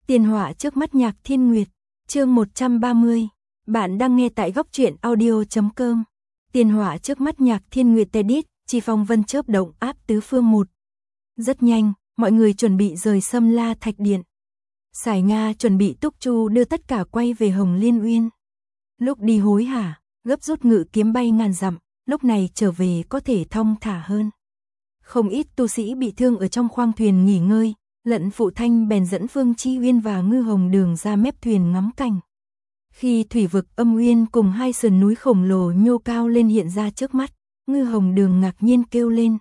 Tiền họa trước mắt Nhạc Thiên Nguyệt, chương 130. Bạn đang nghe tại góc truyện audio.com. Tiền họa trước mắt Nhạc Thiên Nguyệt edit, Chi Phong Vân chớp động áp tứ phương một. Rất nhanh, mọi người chuẩn bị rời Sâm La Thạch Điện. Sải Nga chuẩn bị Túc Chu đưa tất cả quay về Hồng Liên Uyên. Lúc đi hối hả, gấp rút ngự kiếm bay ngàn dặm, lúc này trở về có thể thong thả hơn. Không ít tu sĩ bị thương ở trong khoang thuyền nghỉ ngơi, Lận Phụ Thanh bèn dẫn Phương Chi Uyên và Ngư Hồng Đường ra mép thuyền ngắm cảnh. Khi thủy vực Âm Uyên cùng hai sườn núi khổng lồ nhô cao lên hiện ra trước mắt, Ngư Hồng Đường ngạc nhiên kêu lên.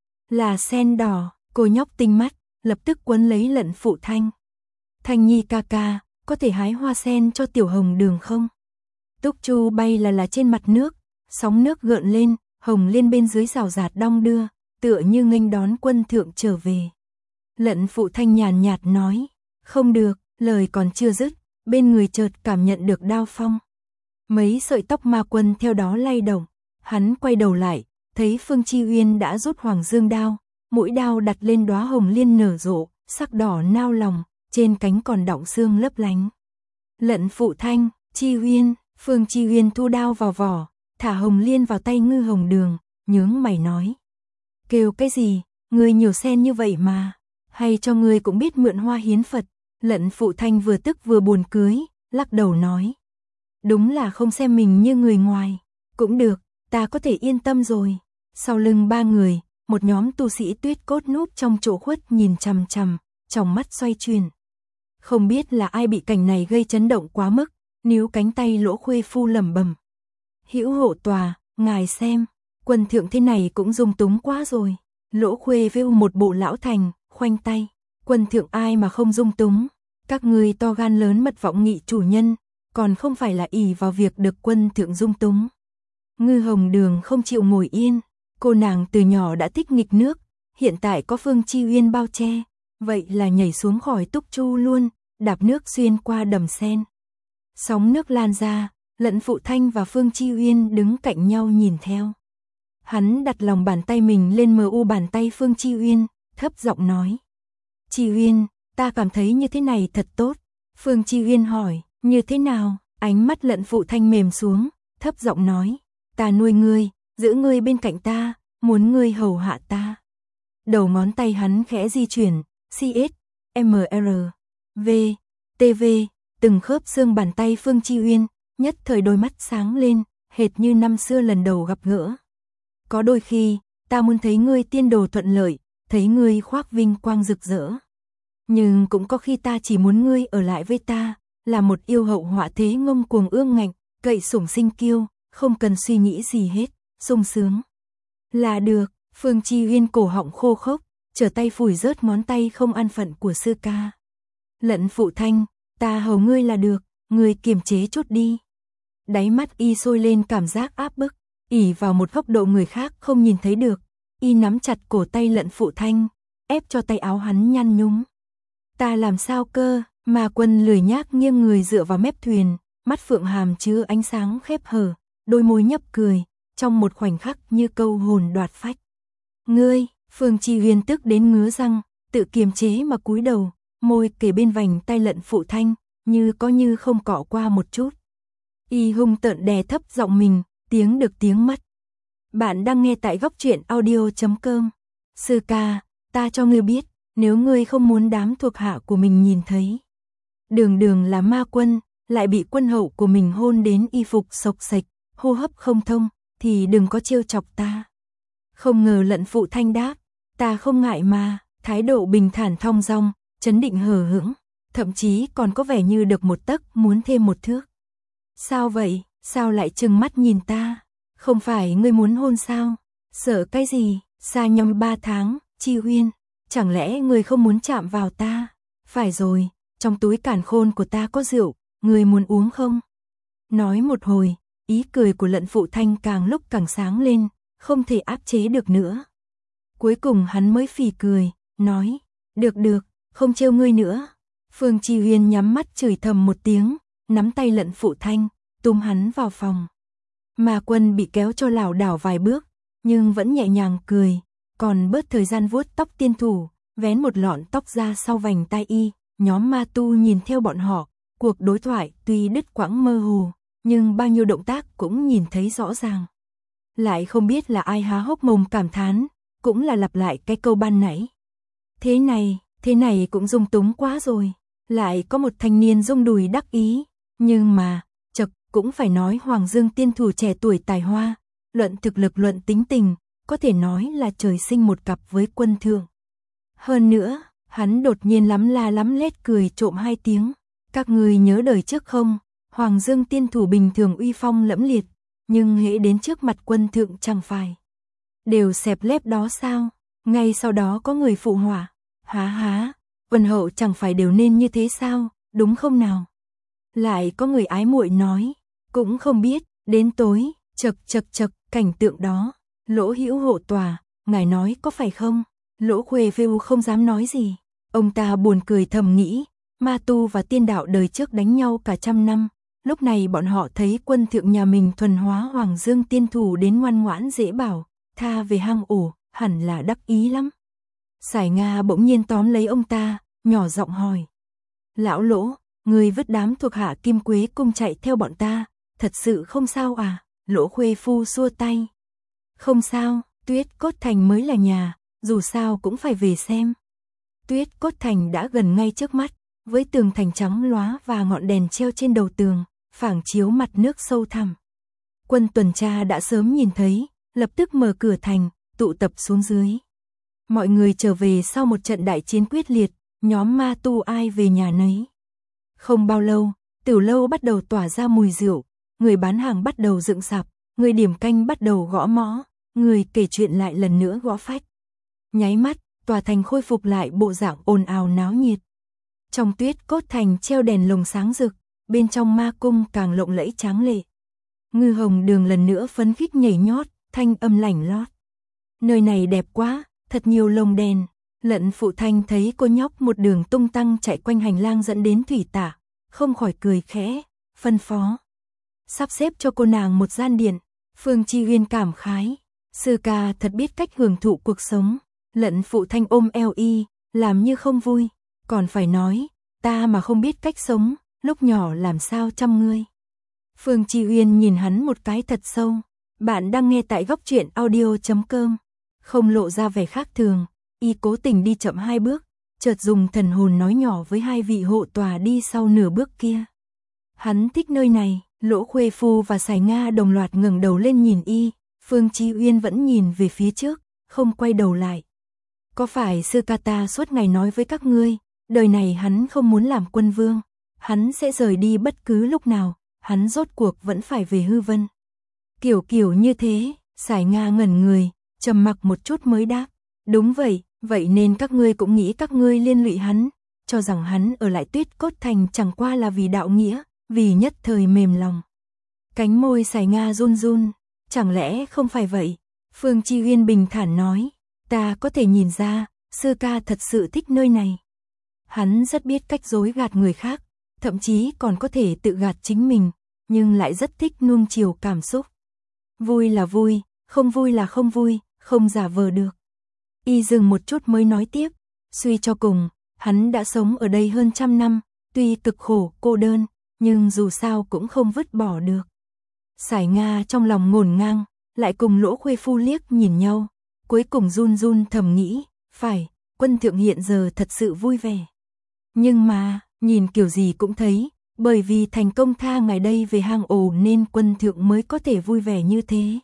Là sen đỏ, cô nhóc tinh mắt, lập tức quấn lấy Lận Phụ Thanh. Thanh Nhi ca ca, có thể hái hoa sen cho tiểu Hồng Đường không? Túc Chu bay là trên mặt nước, sóng nước gợn lên, Hồng Liên bên dưới rào rạt đong đưa, tựa như nghênh đón quân thượng trở về. Lận Phụ Thanh nhàn nhạt nói, không được, lời còn chưa dứt, bên người chợt cảm nhận được đao phong. Mấy sợi tóc ma quân theo đó lay động, hắn quay đầu lại, thấy Phương Chi Uyên đã rút Hoàng Dương đao, mũi đao đặt lên đóa hồng liên nở rộ, sắc đỏ nao lòng, trên cánh còn đọng sương lấp lánh. Lận Phụ Thanh, Chi Uyên, Phương Chi Uyên thu đao vào vỏ, thả hồng liên vào tay Ngư Hồng Đường, nhướng mày nói. Kêu cái gì, người nhiều sen như vậy mà, hay cho người cũng biết mượn hoa hiến Phật. Lận Phụ Thanh vừa tức vừa buồn cưới, lắc đầu nói. Đúng là không xem mình như người ngoài, cũng được, ta có thể yên tâm rồi. Sau lưng ba người, một nhóm tu sĩ tuyết cốt núp trong chỗ khuất nhìn chằm chằm, trong mắt xoay chuyển. Không biết là ai bị cảnh này gây chấn động quá mức, níu cánh tay Lỗ Khuê Phu lẩm bẩm. Hữu hộ tòa, ngài xem, quân thượng thế này cũng dung túng quá rồi. Lỗ Khuê vêu một bộ lão thành, khoanh tay. Quân thượng ai mà không dung túng, các ngươi to gan lớn mật vọng nghị chủ nhân, còn không phải là ỷ vào việc được quân thượng dung túng. Ngư Hồng Đường không chịu ngồi yên, cô nàng từ nhỏ đã thích nghịch nước, hiện tại có Phương Chi Uyên bao che, vậy là nhảy xuống khỏi Túc Chu luôn, đạp nước xuyên qua đầm sen. Sóng nước lan ra, Lận Phụ Thanh và Phương Chi Uyên đứng cạnh nhau nhìn theo. Hắn đặt lòng bàn tay mình lên mu bàn tay Phương Chi Uyên, thấp giọng nói. Chi Uyên, ta cảm thấy như thế này thật tốt. Phương Chi Uyên hỏi, như thế nào? Ánh mắt Lận Phụ Thanh mềm xuống, thấp giọng nói. Ta nuôi ngươi, giữ ngươi bên cạnh ta, muốn ngươi hầu hạ ta. Đầu ngón tay hắn khẽ di chuyển, CS, MR, V, TV, từng khớp xương bàn tay Phương Chi Uyên, nhất thời đôi mắt sáng lên, hệt như năm xưa lần đầu gặp gỡ. Có đôi khi, ta muốn thấy ngươi tiên đồ thuận lợi, thấy ngươi khoác vinh quang rực rỡ. Nhưng cũng có khi ta chỉ muốn ngươi ở lại với ta, là một yêu hậu họa thế ngông cuồng ương ngạnh, cậy sủng sinh kiêu, không cần suy nghĩ gì hết, sung sướng. Là được, Phương Chi Uyên cổ họng khô khốc, trở tay phủi rớt ngón tay không an phận của sư ca. Lận Phụ Thanh, ta hầu ngươi là được, ngươi kiềm chế chút đi. Đáy mắt y sôi lên cảm giác áp bức, ỷ vào một góc độ người khác không nhìn thấy được, y nắm chặt cổ tay Lận Phụ Thanh, ép cho tay áo hắn nhăn nhúm. Ta làm sao cơ? Mà quân lười nhác nghiêng người dựa vào mép thuyền, mắt phượng hàm chứa ánh sáng khép hở, đôi môi nhấp cười, trong một khoảnh khắc như câu hồn đoạt phách. Ngươi, Phương Chi Uyên tức đến ngứa răng, tự kiềm chế mà cúi đầu, môi kề bên vành tay Lận Phụ Thanh, như có như không cọ qua một chút. Y hung tợn đè thấp giọng mình, tiếng được tiếng mất. Bạn đang nghe tại góc truyện audio.com. Sư ca, ta cho ngươi biết, nếu ngươi không muốn đám thuộc hạ của mình nhìn thấy. Đường Đường là ma quân, lại bị quân hậu của mình hôn đến y phục xộc xệch, hô hấp không thông, thì đừng có trêu chọc ta. Không ngờ Lận Phụ Thanh đáp, ta không ngại mà, thái độ bình thản thong dong, trấn định hờ hững, thậm chí còn có vẻ như được một tấc muốn thêm một thước. Sao vậy, sao lại trừng mắt nhìn ta? Không phải ngươi muốn hôn sao? Sợ cái gì? Xa nhau 3 tháng, Chi Uyên, chẳng lẽ ngươi không muốn chạm vào ta? Phải rồi, trong túi càn khôn của ta có rượu, ngươi muốn uống không? Nói một hồi, ý cười của Lận Phụ Thanh càng lúc càng sáng lên, không thể áp chế được nữa. Cuối cùng hắn mới phì cười, nói, được, không trêu ngươi nữa. Phương Chi Uyên nhắm mắt chửi thầm một tiếng, nắm tay Lận Phụ Thanh, túm hắn vào phòng. Mà quân bị kéo cho lảo đảo vài bước, nhưng vẫn nhẹ nhàng cười, còn bớt thời gian vuốt tóc tiên thủ, vén một lọn tóc ra sau vành tai y, Nhóm ma tu nhìn theo bọn họ, cuộc đối thoại tuy đứt quãng mơ hồ, nhưng bao nhiêu động tác cũng nhìn thấy rõ ràng. Lại không biết là ai há hốc mồm cảm thán, cũng là lặp lại cái câu ban nãy. Thế này cũng dung túng quá rồi. Lại có một thanh niên rung đùi đắc ý, nhưng mà, cũng phải nói Hoàng Dương tiên thủ trẻ tuổi tài hoa, luận thực lực luận tính tình, có thể nói là trời sinh một cặp với Quân Thượng. Hơn nữa, hắn đột nhiên lắm la lắm lét cười trộm hai tiếng, các người nhớ đời trước không, Hoàng Dương tiên thủ bình thường uy phong lẫm liệt, nhưng hễ đến trước mặt Quân Thượng chẳng phải đều xẹp lép đó sao? Ngay sau đó có người phụ họa, há, Vân hậu chẳng phải đều nên như thế sao, đúng không nào? Lại có người ái muội nói, cũng không biết, đến tối, chật, cảnh tượng đó, Lỗ Hữu hộ tòa, ngài nói có phải không? Lỗ Khuê Phêu không dám nói gì, ông ta buồn cười thầm nghĩ, ma tu và tiên đạo đời trước đánh nhau cả trăm năm, lúc này bọn họ thấy Quân Thượng nhà mình thuần hóa Hoàng Dương tiên thủ đến ngoan ngoãn dễ bảo, tha về hang ổ, hẳn là đắc ý lắm. Sải Nga bỗng nhiên tóm lấy ông ta, nhỏ giọng hỏi. Lão Lỗ, người vứt đám thuộc hạ Kim Quế cung chạy theo bọn ta, thật sự không sao à? Lỗ Khuê Phu xua tay. Không sao, Tuyết Cốt Thành mới là nhà, dù sao cũng phải về xem. Tuyết Cốt Thành đã gần ngay trước mắt, với tường thành trắng lóa và ngọn đèn treo trên đầu tường, phảng chiếu mặt nước sâu thẳm. Quân tuần tra đã sớm nhìn thấy, lập tức mở cửa thành, tụ tập xuống dưới. Mọi người trở về sau một trận đại chiến quyết liệt, nhóm ma tu ai về nhà nấy. Không bao lâu, tiểu lâu bắt đầu tỏa ra mùi rượu, người bán hàng bắt đầu dựng sạp, người điểm canh bắt đầu gõ mõ, người kể chuyện lại lần nữa gõ phách. Nháy mắt, tòa thành khôi phục lại bộ dạng ồn ào náo nhiệt. Trong Tuyết Cốt Thành treo đèn lồng sáng rực, bên trong ma cung càng lộng lẫy tráng lệ. Ngư Hồng Đường lần nữa phấn khích nhảy nhót, thanh âm lảnh lót. Nơi này đẹp quá, thật nhiều lồng đèn. Lận Phụ Thanh thấy cô nhóc một đường tung tăng chạy quanh hành lang dẫn đến thủy tạ, không khỏi cười khẽ, phân phó. Sắp xếp cho cô nàng một gian điện. Phương Chi Uyên cảm khái, sư ca thật biết cách hưởng thụ cuộc sống. Lận Phụ Thanh ôm eo y, làm như không vui, còn phải nói, ta mà không biết cách sống, lúc nhỏ làm sao chăm ngươi. Phương Chi Uyên nhìn hắn một cái thật sâu. Bạn đang nghe tại góc truyện audio.com. Không lộ ra vẻ khác thường, y cố tình đi chậm hai bước, chợt dùng thần hồn nói nhỏ với hai vị hộ tòa đi sau nửa bước kia. Hắn thích nơi này. Lỗ Khuê Phu và Sải Nga đồng loạt ngẩng đầu lên nhìn y, Phương Chi Uyên vẫn nhìn về phía trước, không quay đầu lại. Có phải sư ca ta suốt ngày nói với các ngươi, đời này hắn không muốn làm quân vương, hắn sẽ rời đi bất cứ lúc nào, hắn rốt cuộc vẫn phải về hư vân. Kiểu như thế, Sải Nga ngẩn người, trầm mặc một chút mới đáp, đúng vậy, vậy nên các ngươi cũng nghĩ các ngươi liên lụy hắn, cho rằng hắn ở lại Tuyết Cốt Thành chẳng qua là vì đạo nghĩa, vì nhất thời mềm lòng. Cánh môi Sải Nga run run, chẳng lẽ không phải vậy? Phương Chi Uyên bình thản nói, ta có thể nhìn ra, sư ca thật sự thích nơi này. Hắn rất biết cách dối gạt người khác, thậm chí còn có thể tự gạt chính mình, nhưng lại rất thích nuông chiều cảm xúc. Vui là vui, không vui là không vui, không giả vờ được. Y dừng một chút mới nói tiếp, suy cho cùng, hắn đã sống ở đây hơn 100 năm, tuy cực khổ, cô đơn, nhưng dù sao cũng không vứt bỏ được. Sải Nga trong lòng ngổn ngang, lại cùng Lỗ Khuê Phu liếc nhìn nhau, cuối cùng run run thầm nghĩ, phải, Quân Thượng hiện giờ thật sự vui vẻ. Nhưng mà, nhìn kiểu gì cũng thấy, bởi vì thành công tha ngài đây về hang ổ nên Quân Thượng mới có thể vui vẻ như thế.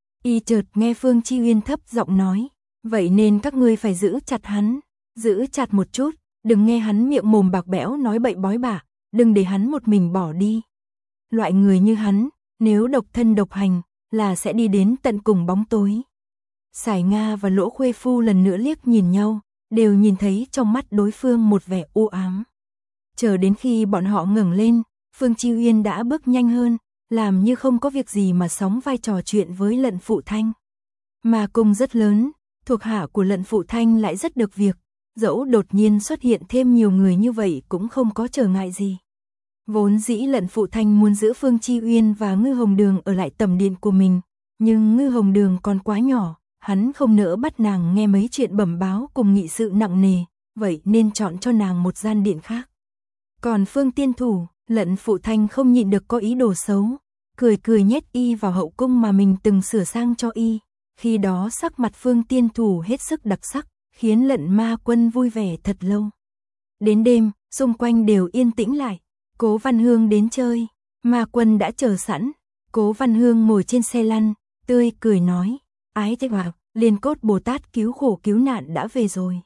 Y chợt nghe Phương Chi Uyên thấp giọng nói, vậy nên các ngươi phải giữ chặt hắn, giữ chặt một chút, đừng nghe hắn miệng mồm bạc bẽo nói bậy bói bạ, đừng để hắn một mình bỏ đi. Loại người như hắn, nếu độc thân độc hành, là sẽ đi đến tận cùng bóng tối. Sải Nga và Lỗ Khuê Phu lần nữa liếc nhìn nhau, đều nhìn thấy trong mắt đối phương một vẻ u ám. Chờ đến khi bọn họ ngẩng lên, Phương Chi Uyên đã bước nhanh hơn, làm như không có việc gì mà sóng vai trò chuyện với Lận Phụ Thanh. Mà cung rất lớn, thuộc hạ của Lận Phụ Thanh lại rất được việc, dẫu đột nhiên xuất hiện thêm nhiều người như vậy cũng không có trở ngại gì. Vốn dĩ Lận Phụ Thanh muốn giữ Phương Chi Uyên và Ngư Hồng Đường ở lại tầm điện của mình, nhưng Ngư Hồng Đường còn quá nhỏ, hắn không nỡ bắt nàng nghe mấy chuyện bẩm báo cùng nghị sự nặng nề, vậy nên chọn cho nàng một gian điện khác. Còn Phương Tiên Thủ, Lận Phụ Thanh không nhịn được có ý đồ xấu, cười cười nhét y vào hậu cung mà mình từng sửa sang cho y. Khi đó sắc mặt Phương Tiên Thủ hết sức đặc sắc, khiến Lận Ma Quân vui vẻ thật lâu. Đến đêm, xung quanh đều yên tĩnh lại. Cố Văn Hương đến chơi, Ma Quân đã chờ sẵn. Cố Văn Hương ngồi trên xe lăn, tươi cười nói, ái thế hòa, Liên Cốt Bồ Tát cứu khổ cứu nạn đã về rồi.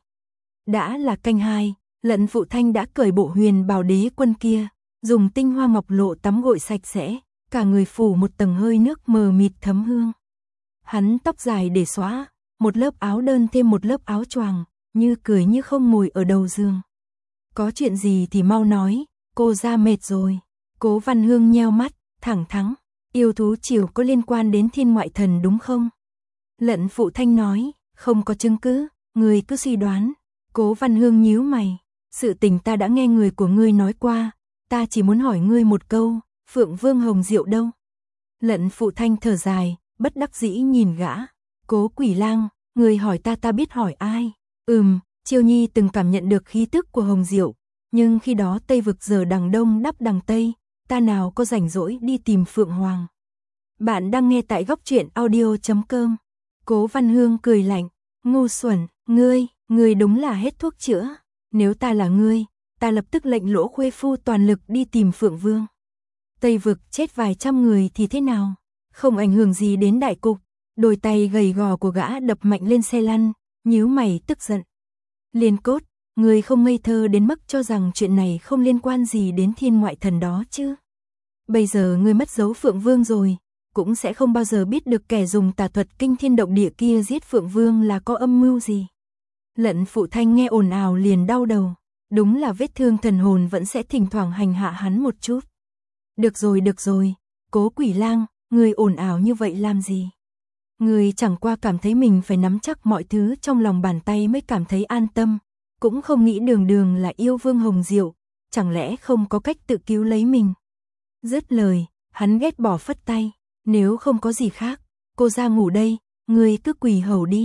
Đã là canh 2, Lận Phụ Thanh đã cởi bộ huyền bào đế quân kia, dùng tinh hoa ngọc lộ tắm gội sạch sẽ, cả người phủ một tầng hơi nước mờ mịt thấm hương. Hắn tóc dài để xóa, một lớp áo đơn thêm một lớp áo choàng, như cười như không ngồi ở đầu giường. Có chuyện gì thì mau nói, cô ra mệt rồi. Cố Văn Hương nheo mắt, thẳng thắn, yêu thú triều có liên quan đến Thiên Ngoại Thần đúng không? Lận Phụ Thanh nói, không có chứng cứ, người cứ suy đoán. Cố Văn Hương nhíu mày, sự tình ta đã nghe người của ngươi nói qua, ta chỉ muốn hỏi ngươi một câu, Phượng Vương Hồng Diệu đâu? Lận Phụ Thanh thở dài, bất đắc dĩ nhìn gã. Cố Quỷ Lang, người hỏi ta biết hỏi ai? Chiêu Nhi từng cảm nhận được khí tức của Hồng Diệu, nhưng khi đó Tây vực giờ đằng đông đắp đằng Tây, ta nào có rảnh rỗi đi tìm Phượng Hoàng. Bạn đang nghe tại góc truyện audio.com. Cố Văn Hương cười lạnh, ngu xuẩn, ngươi đúng là hết thuốc chữa. Nếu ta là ngươi, ta lập tức lệnh Lỗ Khuê Phu toàn lực đi tìm Phượng Vương. Tây vực chết vài trăm người thì thế nào? Không ảnh hưởng gì đến đại cục. Đôi tay gầy gò của gã đập mạnh lên xe lăn, nhíu mày tức giận. Liên Cốt, ngươi không ngây thơ đến mức cho rằng chuyện này không liên quan gì đến Thiên Ngoại Thần đó chứ? Bây giờ ngươi mất dấu Phượng Vương rồi, cũng sẽ không bao giờ biết được kẻ dùng tà thuật kinh thiên động địa kia giết Phượng Vương là có âm mưu gì. Lận Phụ Thanh nghe ồn ào liền đau đầu, đúng là vết thương thần hồn vẫn sẽ thỉnh thoảng hành hạ hắn một chút. Được rồi, Cố Quỷ Lang, ngươi ồn ào như vậy làm gì? Ngươi chẳng qua cảm thấy mình phải nắm chắc mọi thứ trong lòng bàn tay mới cảm thấy an tâm, cũng không nghĩ đường là yêu Vương Hồng Diệu, chẳng lẽ không có cách tự cứu lấy mình? Dứt lời, hắn ghét bỏ phất tay, nếu không có gì khác, cô ra ngủ đây, ngươi cứ quỳ hầu đi.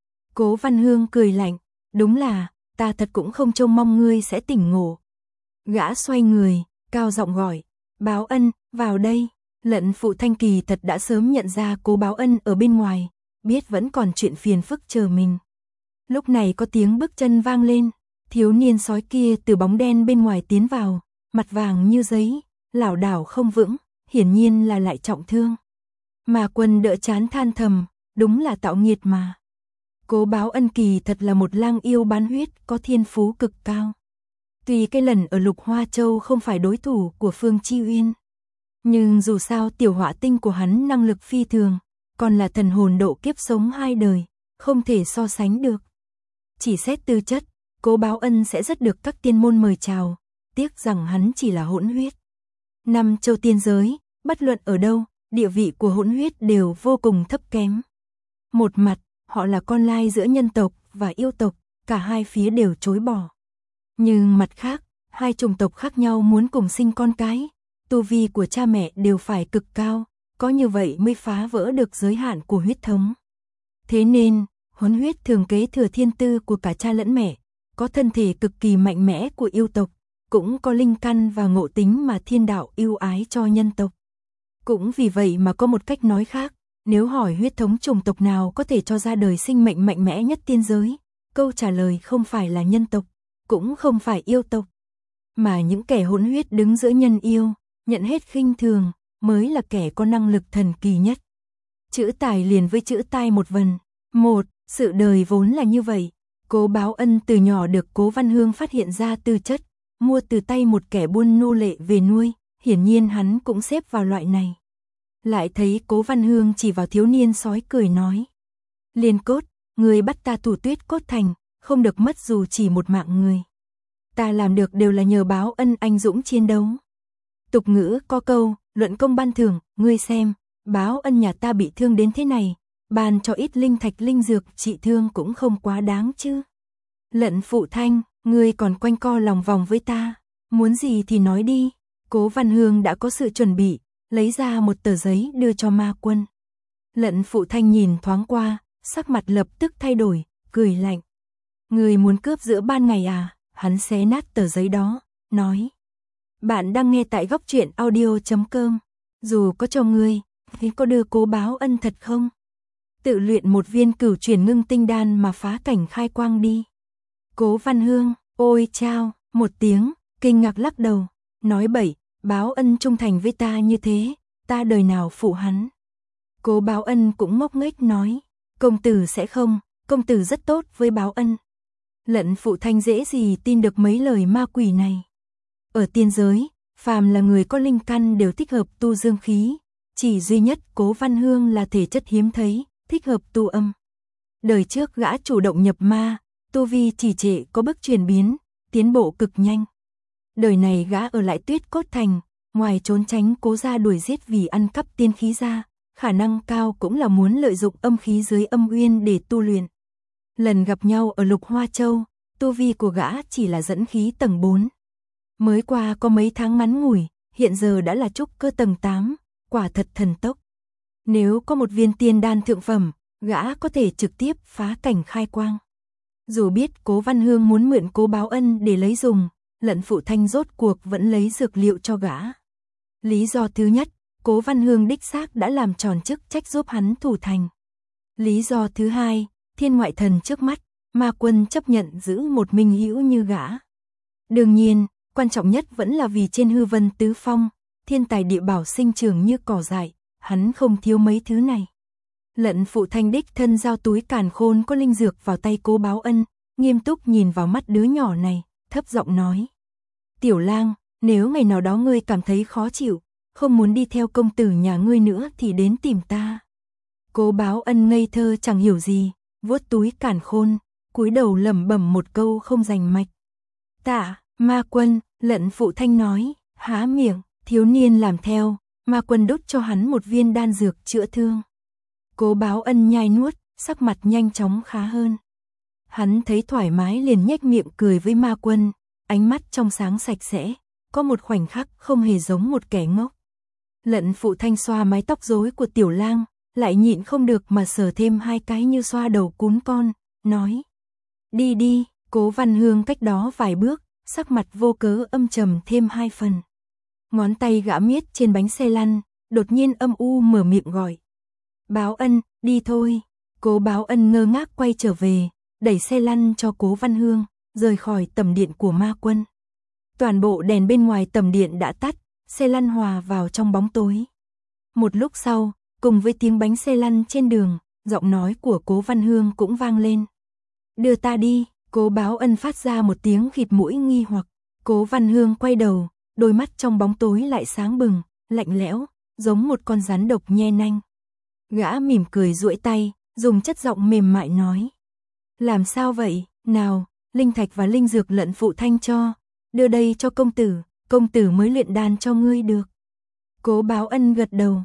Cố Văn Hương cười lạnh, đúng là, ta thật cũng không trông mong ngươi sẽ tỉnh ngộ. Gã xoay người, cao giọng gọi, Báo Ân, vào đây. Lận Phụ Thanh kỳ thật đã sớm nhận ra Cố Báo Ân ở bên ngoài, biết vẫn còn chuyện phiền phức chờ mình. Lúc này có tiếng bước chân vang lên, thiếu niên sói kia từ bóng đen bên ngoài tiến vào, mặt vàng như giấy, lảo đảo không vững, hiển nhiên là lại trọng thương. Mà Quân đỡ chán than thầm, đúng là tạo nghiệt mà. Cố Báo Ân kỳ thật là một lang yêu bán huyết có thiên phú cực cao. Tuy cái lần ở Lục Hoa Châu không phải đối thủ của Phương Chi Uyên, nhưng dù sao tiểu hỏa tinh của hắn năng lực phi thường, còn là thần hồn độ kiếp sống 2 đời, không thể so sánh được. Chỉ xét tư chất, Cố Báo Ân sẽ rất được các tiên môn mời chào, tiếc rằng hắn chỉ là hỗn huyết. 5 châu tiên giới, bất luận ở đâu, địa vị của hỗn huyết đều vô cùng thấp kém. Một mặt, họ là con lai giữa nhân tộc và yêu tộc, cả hai phía đều chối bỏ. Nhưng mặt khác, hai chủng tộc khác nhau muốn cùng sinh con cái, tu vi của cha mẹ đều phải cực cao, có như vậy mới phá vỡ được giới hạn của huyết thống. Thế nên, hỗn huyết thường kế thừa thiên tư của cả cha lẫn mẹ, có thân thể cực kỳ mạnh mẽ của yêu tộc, cũng có linh căn và ngộ tính mà thiên đạo ưu ái cho nhân tộc. Cũng vì vậy mà có một cách nói khác, nếu hỏi huyết thống chủng tộc nào có thể cho ra đời sinh mệnh mạnh mẽ nhất tiên giới, câu trả lời không phải là nhân tộc, cũng không phải yêu tộc, mà những kẻ hỗn huyết đứng giữa nhân yêu, nhận hết khinh thường, mới là kẻ có năng lực thần kỳ nhất. Chữ tài liền với chữ tai một vần. Một, sự đời vốn là như vậy. Cố Báo Ân từ nhỏ được Cố Văn Hương phát hiện ra tư chất, mua từ tay một kẻ buôn nô lệ về nuôi, hiển nhiên hắn cũng xếp vào loại này. Lại thấy Cố Văn Hương chỉ vào thiếu niên sói cười nói. Liên Cốt, người bắt ta thủ Tuyết Cốt Thành, không được mất dù chỉ một mạng người. Ta làm được đều là nhờ Báo Ân anh dũng chiến đấu. Tục ngữ có câu, luận công ban thưởng, ngươi xem, Báo Ân nhà ta bị thương đến thế này, ban cho ít linh thạch linh dược trị thương cũng không quá đáng chứ. Lận Phụ Thanh, ngươi còn quanh co lòng vòng với ta, muốn gì thì nói đi. Cố Văn Hương đã có sự chuẩn bị, lấy ra một tờ giấy đưa cho Ma Quân. Lận Phụ Thanh nhìn thoáng qua, sắc mặt lập tức thay đổi, cười lạnh. Người muốn cướp giữa ban ngày à? Hắn xé nát tờ giấy đó, nói. Bạn đang nghe tại góc truyện audio.com. Dù có cho ngươi, thì có đưa Cố Báo Ân thật không? Tự luyện một viên cửu chuyển ngưng tinh đan mà phá cảnh khai quang đi. Cố Văn Hương, ôi chao, một tiếng, kinh ngạc lắc đầu, nói bậy, Báo Ân trung thành với ta như thế, ta đời nào phụ hắn. Cố Báo Ân cũng ngốc nghếch nói, công tử sẽ không, công tử rất tốt với Báo Ân. Lận Phụ Thanh dễ gì tin được mấy lời ma quỷ này. Ở tiên giới, phàm là người có linh căn đều thích hợp tu dương khí, chỉ duy nhất Cố Văn Hương là thể chất hiếm thấy, thích hợp tu âm. Đời trước gã chủ động nhập ma, tu vi trì trệ có bước chuyển biến, tiến bộ cực nhanh. Đời này gã ở lại Tuyết Cốt Thành, ngoài trốn tránh Cố gia đuổi giết vì ăn cắp tiên khí ra, khả năng cao cũng là muốn lợi dụng âm khí dưới âm uyên để tu luyện. Lần gặp nhau ở Lục Hoa Châu, tu vi của gã chỉ là dẫn khí tầng 4. Mới qua có mấy tháng ngắn ngủi, hiện giờ đã là trúc cơ tầng 8, quả thật thần tốc. Nếu có một viên tiên đan thượng phẩm, gã có thể trực tiếp phá cảnh khai quang. Dù biết Cố Văn Hương muốn mượn Cố Báo Ân để lấy dùng, Lận Phụ Thanh rốt cuộc vẫn lấy dược liệu cho gã. Lý do thứ nhất, Cố Văn Hương đích xác đã làm tròn chức trách giúp hắn thủ thành. Lý do thứ hai, thiên ngoại thần trước mắt, ma quân chấp nhận giữ một minh hữu như gã. Đương nhiên, quan trọng nhất vẫn là vì trên hư vân tứ phong, thiên tài địa bảo sinh trưởng như cỏ dại, hắn không thiếu mấy thứ này. Lận Phụ Thanh đích thân giao túi càn khôn có linh dược vào tay Cố Báo Ân, nghiêm túc nhìn vào mắt đứa nhỏ này, thấp giọng nói. Tiểu lang, nếu ngày nào đó ngươi cảm thấy khó chịu, không muốn đi theo công tử nhà ngươi nữa thì đến tìm ta. Cố Báo Ân ngây thơ chẳng hiểu gì, vuốt túi càn khôn, cúi đầu lẩm bẩm một câu không rành mạch. Tạ, ma quân, Lận Phụ Thanh nói, há miệng, thiếu niên làm theo, ma quân đút cho hắn một viên đan dược chữa thương. Cố Báo Ân nhai nuốt, sắc mặt nhanh chóng khá hơn. Hắn thấy thoải mái liền nhếch miệng cười với ma quân, ánh mắt trong sáng sạch sẽ, có một khoảnh khắc không hề giống một kẻ ngốc. Lận Phụ Thanh xoa mái tóc rối của tiểu lang, lại nhịn không được mà sờ thêm hai cái như xoa đầu cún con, nói. Đi đi, Cố Văn Hương cách đó vài bước, sắc mặt vô cớ âm trầm thêm 2 phần. Ngón tay gã miết trên bánh xe lăn, đột nhiên âm u mở miệng gọi. Báo Ân, đi thôi. Cố Báo Ân ngơ ngác quay trở về, đẩy xe lăn cho Cố Văn Hương, rời khỏi tầm điện của ma quân. Toàn bộ đèn bên ngoài tầm điện đã tắt, xe lăn hòa vào trong bóng tối. Một lúc sau, cùng với tiếng bánh xe lăn trên đường, giọng nói của Cố Văn Hương cũng vang lên. Đưa ta đi, Cố Báo Ân phát ra một tiếng khịt mũi nghi hoặc. Cố Văn Hương quay đầu, đôi mắt trong bóng tối lại sáng bừng, lạnh lẽo, giống một con rắn độc nhe nanh. Gã mỉm cười duỗi tay, dùng chất giọng mềm mại nói. Làm sao vậy, nào, linh thạch và linh dược Lận Phụ Thanh cho, đưa đây cho công tử mới luyện đan cho ngươi được. Cố Báo Ân gật đầu,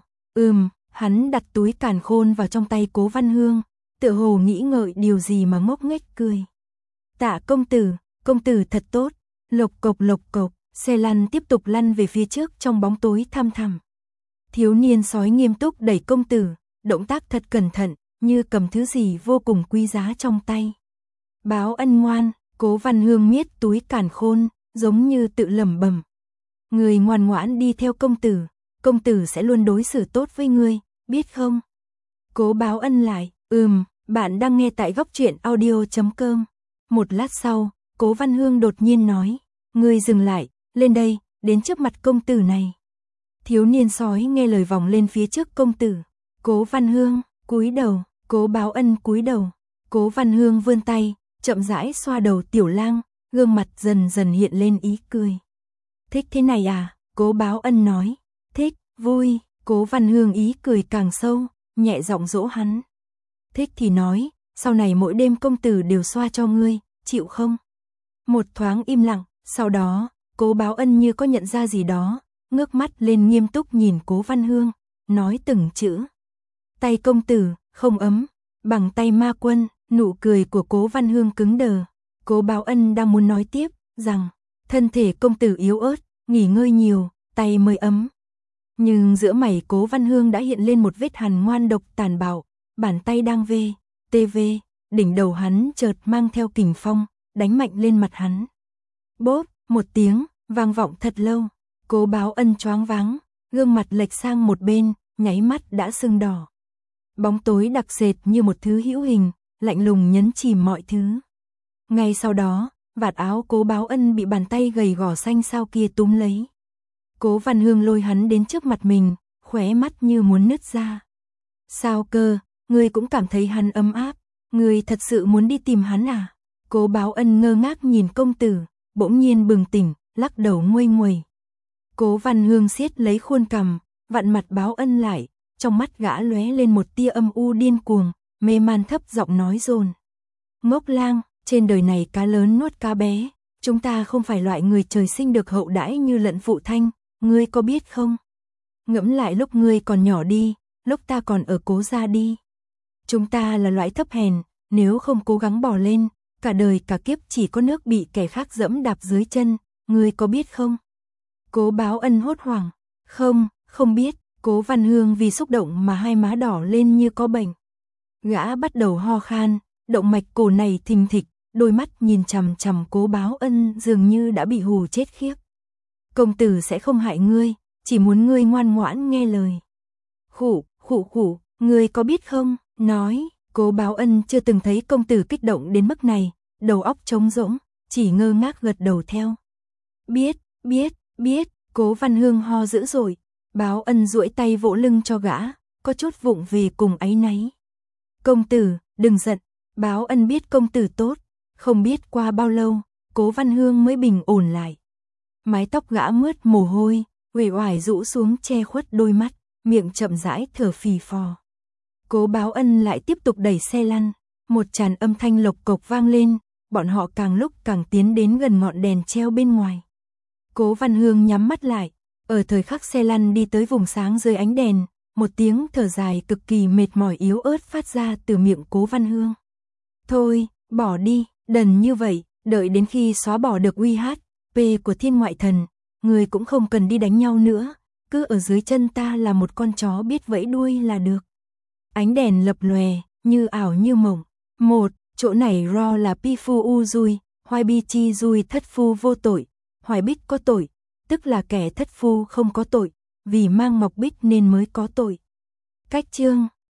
hắn đặt túi càn khôn vào trong tay Cố Văn Hương, tựa hồ nghĩ ngợi điều gì mà ngốc nghếch cười. Tạ công tử thật tốt, lộc cộc, xe lăn tiếp tục lăn về phía trước trong bóng tối thăm thẳm. Thiếu niên sói nghiêm túc đẩy công tử, động tác thật cẩn thận, như cầm thứ gì vô cùng quý giá trong tay. Báo Ân ngoan, Cố Văn Hương miết túi càn khôn, giống như tự lẩm bẩm. Người ngoan ngoãn đi theo công tử sẽ luôn đối xử tốt với ngươi, biết không? Cố Báo Ân lại, bạn đang nghe tại góc truyện audio.com. Một lát sau, Cố Văn Hương đột nhiên nói, ngươi dừng lại, lên đây, đến trước mặt công tử này. Thiếu niên sói nghe lời vòng lên phía trước công tử. Cố Văn Hương, cúi đầu, Cố Báo Ân cúi đầu. Cố Văn Hương vươn tay, chậm rãi xoa đầu tiểu lang, gương mặt dần dần hiện lên ý cười. Thích thế này à? Cố Báo Ân nói. Thích, vui. Cố Văn Hương ý cười càng sâu, nhẹ giọng dỗ hắn. Thích thì nói, sau này mỗi đêm công tử đều xoa cho ngươi, chịu không? Một thoáng im lặng, sau đó, Cố Báo Ân như có nhận ra gì đó, ngước mắt lên nghiêm túc nhìn Cố Văn Hương, nói từng chữ. Tay công tử, không ấm, bằng tay ma quân. Nụ cười của Cố Văn Hương cứng đờ. Cố Báo Ân đang muốn nói tiếp, rằng, thân thể công tử yếu ớt, nghỉ ngơi nhiều, tay mới ấm. Nhưng giữa mày Cố Văn Hương đã hiện lên một vết hằn ngoan độc tàn bạo, bàn tay đang tv, đỉnh đầu hắn chợt mang theo kình phong, đánh mạnh lên mặt hắn. Bốp, một tiếng, vang vọng thật lâu, Cố Báo Ân choáng váng, gương mặt lệch sang một bên, nháy mắt đã sưng đỏ. Bóng tối đặc sệt như một thứ hữu hình, lạnh lùng nhấn chìm mọi thứ. Ngay sau đó, vạt áo Cố Báo Ân bị bàn tay gầy gò xanh xao kia túm lấy. Cố Văn Hương lôi hắn đến trước mặt mình, khóe mắt như muốn nứt ra. Sao cơ, ngươi cũng cảm thấy hắn ấm áp, ngươi thật sự muốn đi tìm hắn à? Cố Báo Ân ngơ ngác nhìn công tử, bỗng nhiên bừng tỉnh, lắc đầu nguây nguầy. Cố Văn Hương siết lấy khuôn cằm, vặn mặt Báo Ân lại, trong mắt gã lóe lên một tia âm u điên cuồng, mê man thấp giọng nói dồn. Ngốc lang, trên đời này cá lớn nuốt cá bé, chúng ta không phải loại người trời sinh được hậu đãi như Lận Phụ Thanh, ngươi có biết không? Ngẫm lại lúc ngươi còn nhỏ đi, lúc ta còn ở Cố gia đi. Chúng ta là loại thấp hèn, nếu không cố gắng bò lên, cả đời cả kiếp chỉ có nước bị kẻ khác dẫm đạp dưới chân, ngươi có biết không? Cố Báo Ân hốt hoảng, không biết. Cố Văn Hương vì xúc động mà hai má đỏ lên như có bệnh. Gã bắt đầu ho khan, động mạch cổ này thình thịch, đôi mắt nhìn chằm chằm Cố Báo Ân dường như đã bị hù chết khiếp. Công tử sẽ không hại ngươi, chỉ muốn ngươi ngoan ngoãn nghe lời. Khụ, ngươi có biết không? Nói, Cố Báo Ân chưa từng thấy công tử kích động đến mức này, đầu óc trống rỗng, chỉ ngơ ngác gật đầu theo. Biết, Cố Văn Hương ho dữ dội. Báo Ân duỗi tay vỗ lưng cho gã, có chút vụng về cùng áy náy. Công tử, đừng giận, Báo Ân biết công tử tốt, không biết qua bao lâu, Cố Văn Hương mới bình ổn lại. Mái tóc gã mướt mồ hôi, uể oải rũ xuống che khuất đôi mắt, miệng chậm rãi thở phì phò. Cố Báo Ân lại tiếp tục đẩy xe lăn, một tràn âm thanh lộc cộc vang lên, bọn họ càng lúc càng tiến đến gần ngọn đèn treo bên ngoài. Cố Văn Hương nhắm mắt lại. Ở thời khắc xe lăn đi tới vùng sáng dưới ánh đèn, một tiếng thở dài cực kỳ mệt mỏi yếu ớt phát ra từ miệng Cố Văn Hương. Thôi, bỏ đi, đần như vậy, đợi đến khi xóa bỏ được UHP của Thiên Ngoại Thần, người cũng không cần đi đánh nhau nữa, cứ ở dưới chân ta là một con chó biết vẫy đuôi là được. Ánh đèn lập lòe, như ảo như mộng. Một, chỗ này ro là pi phu u dui, hoài bi chi dui thất phu vô tội, hoài bích có tội. Tức là kẻ thất phu không có tội, vì mang ngọc bích nên mới có tội. Cách chương